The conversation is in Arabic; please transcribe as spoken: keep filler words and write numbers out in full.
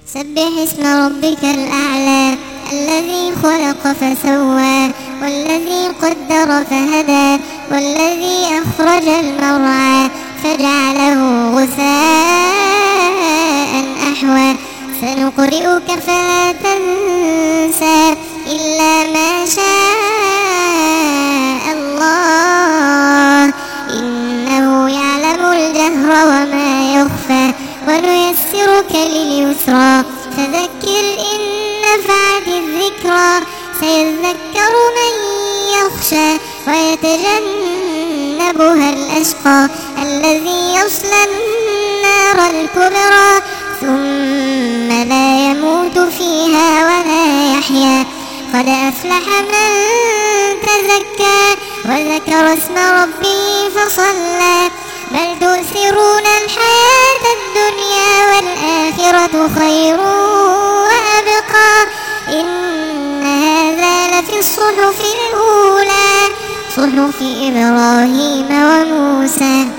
سبح اسم ربك الأعلى الذي خلق فسوى والذي قدر فهدى والذي أخرج المرعى فجعله غثاء أحوى سنقرئك فلا تنسى إلا ما شاء الله إنه يعلم الجهر وما يخفى ونيسرك لليسرى فذكر إن نفعت الذكرى سيذكر من يخشى ويتجنبها الأشقى الذي يصلى النار الكبرى ثم لا يموت فيها ولا يحيا قد أفلح من تزكى وذكر اسم ربه فصلى بل تؤثرون الحياة الدنيا والآخرة خير وأبقى إن هذا لفي الصحف الأولى صحف إبراهيم وموسى.